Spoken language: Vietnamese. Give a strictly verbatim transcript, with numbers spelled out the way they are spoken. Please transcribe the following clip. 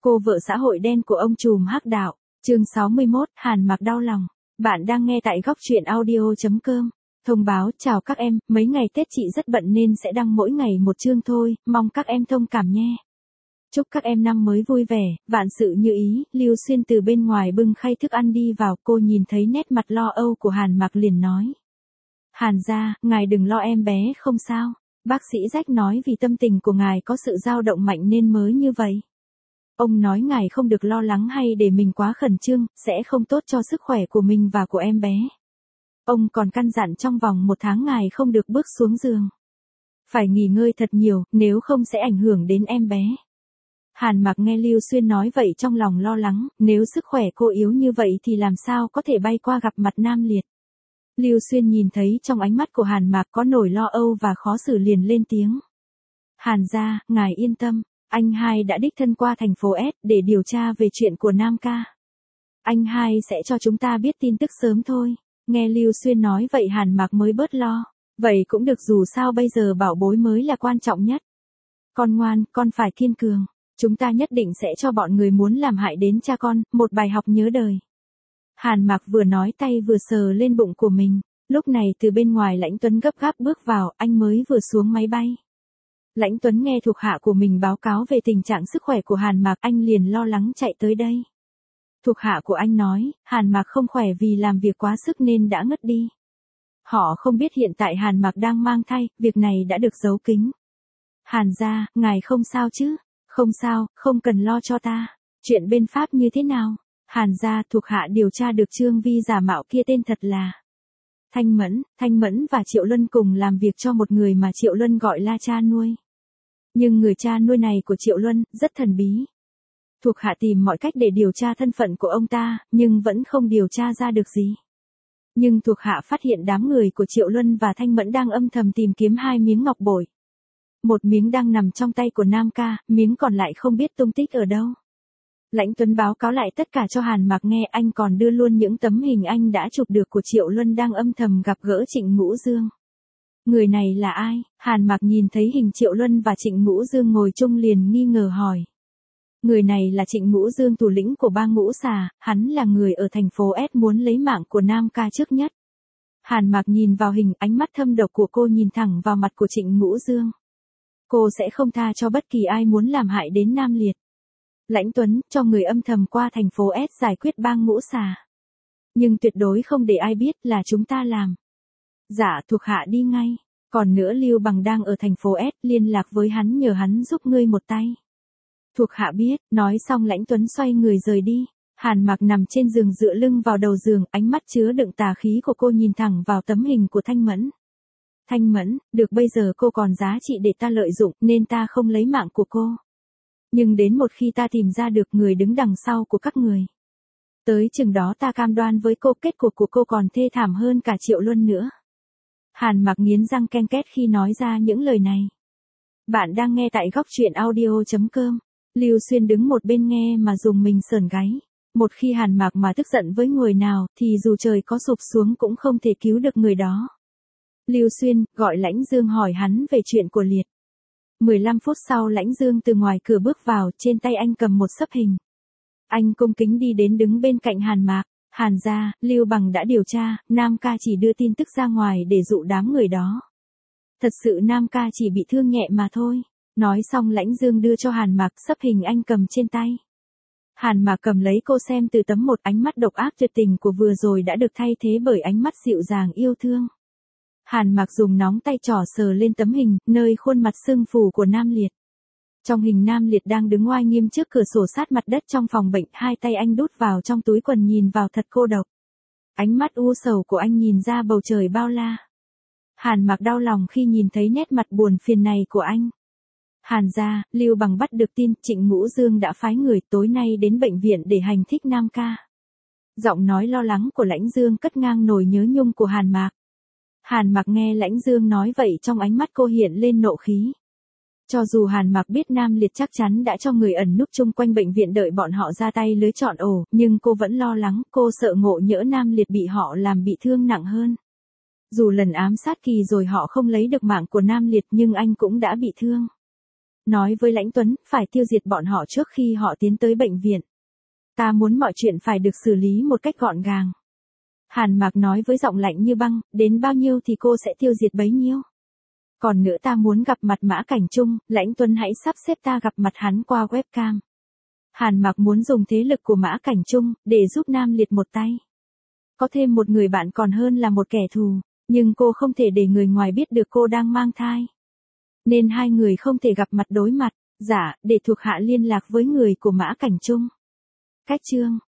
Cô vợ xã hội đen của ông trùm hắc đạo, chương sáu mươi mốt, Hàn Mặc đau lòng. Bạn đang nghe tại góc truyện audio chấm com. Thông báo, chào các em, mấy ngày Tết chị rất bận nên sẽ đăng mỗi ngày một chương thôi, mong các em thông cảm nhé. Chúc các em năm mới vui vẻ, vạn sự như ý. Lưu Xuyên từ bên ngoài bưng khay thức ăn đi vào, cô nhìn thấy nét mặt lo âu của Hàn Mặc liền nói. Hàn gia, ngài đừng lo em bé không sao. Bác sĩ Jack nói vì tâm tình của ngài có sự dao động mạnh nên mới như vậy. Ông nói ngài không được lo lắng hay để mình quá khẩn trương, sẽ không tốt cho sức khỏe của mình và của em bé. Ông còn căn dặn trong vòng một tháng ngài không được bước xuống giường. Phải nghỉ ngơi thật nhiều, nếu không sẽ ảnh hưởng đến em bé. Hàn Mặc nghe Lưu Xuyên nói vậy trong lòng lo lắng, nếu sức khỏe cô yếu như vậy thì làm sao có thể bay qua gặp mặt Nam Liệt. Lưu Xuyên nhìn thấy trong ánh mắt của Hàn Mặc có nỗi lo âu và khó xử liền lên tiếng. Hàn gia, ngài yên tâm, anh hai đã đích thân qua thành phố S để điều tra về chuyện của Nam ca. Anh hai sẽ cho chúng ta biết tin tức sớm thôi. Nghe Lưu Xuyên nói vậy Hàn Mặc mới bớt lo. Vậy cũng được, dù sao bây giờ bảo bối mới là quan trọng nhất. Con ngoan, con phải kiên cường. Chúng ta nhất định sẽ cho bọn người muốn làm hại đến cha con, một bài học nhớ đời. Hàn Mặc vừa nói tay vừa sờ lên bụng của mình. Lúc này từ bên ngoài Lãnh Tuấn gấp gáp bước vào, anh mới vừa xuống máy bay. Lãnh Tuấn nghe thuộc hạ của mình báo cáo về tình trạng sức khỏe của Hàn Mặc, anh liền lo lắng chạy tới đây. Thuộc hạ của anh nói, Hàn Mặc không khỏe vì làm việc quá sức nên đã ngất đi. Họ không biết hiện tại Hàn Mặc đang mang thai, việc này đã được giấu kín. Hàn gia, ngài không sao chứ? Không sao, không cần lo cho ta. Chuyện bên Pháp như thế nào? Hàn gia, thuộc hạ điều tra được Trương Vi giả mạo kia tên thật là Thanh Mẫn. Thanh Mẫn và Triệu Luân cùng làm việc cho một người mà Triệu Luân gọi là cha nuôi. Nhưng người cha nuôi này của Triệu Luân rất thần bí. Thuộc hạ tìm mọi cách để điều tra thân phận của ông ta, nhưng vẫn không điều tra ra được gì. Nhưng thuộc hạ phát hiện đám người của Triệu Luân và Thanh Mẫn đang âm thầm tìm kiếm hai miếng ngọc bội. Một miếng đang nằm trong tay của Nam ca, miếng còn lại không biết tung tích ở đâu. Lãnh Tuấn báo cáo lại tất cả cho Hàn Mặc nghe, anh còn đưa luôn những tấm hình anh đã chụp được của Triệu Luân đang âm thầm gặp gỡ Trịnh Ngũ Dương. Người này là ai? Hàn Mặc nhìn thấy hình Triệu Luân và Trịnh Ngũ Dương ngồi chung liền nghi ngờ hỏi. Người này là Trịnh Ngũ Dương, thủ lĩnh của bang Ngũ Xà, hắn là người ở thành phố S muốn lấy mạng của Nam ca trước nhất. Hàn Mặc nhìn vào hình, ánh mắt thâm độc của cô nhìn thẳng vào mặt của Trịnh Ngũ Dương. Cô sẽ không tha cho bất kỳ ai muốn làm hại đến Nam Liệt. Lãnh Tuấn, cho người âm thầm qua thành phố S giải quyết bang Ngũ Xà. Nhưng tuyệt đối không để ai biết là chúng ta làm. Dạ, thuộc hạ đi ngay. Còn nữa, Lưu Bằng đang ở thành phố S, liên lạc với hắn nhờ hắn giúp ngươi một tay. Thuộc hạ biết, nói xong Lãnh Tuấn xoay người rời đi. Hàn Mặc nằm trên giường dựa lưng vào đầu giường, ánh mắt chứa đựng tà khí của cô nhìn thẳng vào tấm hình của Thanh Mẫn. Thanh Mẫn, được, bây giờ cô còn giá trị để ta lợi dụng, nên ta không lấy mạng của cô. Nhưng đến một khi ta tìm ra được người đứng đằng sau của các người, tới chừng đó ta cam đoan với cô kết cục của cô còn thê thảm hơn cả Triệu Luân nữa. Hàn Mặc nghiến răng ken két khi nói ra những lời này. Bạn đang nghe tại góc truyện audio chấm com. Lưu Xuyên đứng một bên nghe mà dùng mình sởn gáy. Một khi Hàn Mặc mà tức giận với người nào thì dù trời có sụp xuống cũng không thể cứu được người đó. Lưu Xuyên gọi Lãnh Dương hỏi hắn về chuyện của Liệt. mười lăm phút sau Lãnh Dương từ ngoài cửa bước vào, trên tay anh cầm một xấp hình. Anh cung kính đi đến đứng bên cạnh Hàn Mặc. Hàn gia, Lưu Bằng đã điều tra, Nam ca chỉ đưa tin tức ra ngoài để dụ đám người đó. Thật sự Nam ca chỉ bị thương nhẹ mà thôi. Nói xong Lãnh Dương đưa cho Hàn Mặc xấp hình anh cầm trên tay. Hàn Mặc cầm lấy cô xem từ tấm một, ánh mắt độc ác tuyệt tình của vừa rồi đã được thay thế bởi ánh mắt dịu dàng yêu thương. Hàn Mặc dùng nóng tay trỏ sờ lên tấm hình, nơi khuôn mặt sưng phù của Nam Liệt. Trong hình Nam Liệt đang đứng oai nghiêm trước cửa sổ sát mặt đất trong phòng bệnh, hai tay anh đút vào trong túi quần nhìn vào thật cô độc. Ánh mắt u sầu của anh nhìn ra bầu trời bao la. Hàn Mặc đau lòng khi nhìn thấy nét mặt buồn phiền này của anh. Hàn gia, Lưu Bằng bắt được tin Trịnh Ngũ Dương đã phái người tối nay đến bệnh viện để hành thích Nam ca. Giọng nói lo lắng của Lãnh Dương cất ngang nỗi nhớ nhung của Hàn Mặc. Hàn Mặc nghe Lãnh Dương nói vậy trong ánh mắt cô hiện lên nộ khí. Cho dù Hàn Mặc biết Nam Liệt chắc chắn đã cho người ẩn núp chung quanh bệnh viện đợi bọn họ ra tay lưới chọn ổ, nhưng cô vẫn lo lắng, cô sợ ngộ nhỡ Nam Liệt bị họ làm bị thương nặng hơn. Dù lần ám sát kỳ rồi họ không lấy được mạng của Nam Liệt nhưng anh cũng đã bị thương. nói với Lãnh Tuấn, phải tiêu diệt bọn họ trước khi họ tiến tới bệnh viện. Ta muốn mọi chuyện phải được xử lý một cách gọn gàng. Hàn Mạc nói với giọng lạnh như băng, đến bao nhiêu thì cô sẽ tiêu diệt bấy nhiêu. Còn nữa ta muốn gặp mặt Mã Cảnh Trung, Lãnh Tuấn hãy sắp xếp ta gặp mặt hắn qua webcam. Hàn Mạc muốn dùng thế lực của Mã Cảnh Trung, để giúp Nam Liệt một tay. Có thêm một người bạn còn hơn là một kẻ thù, nhưng cô không thể để người ngoài biết được cô đang mang thai. Nên hai người không thể gặp mặt đối mặt, dạ, để thuộc hạ liên lạc với người của Mã Cảnh Trung. Cách chương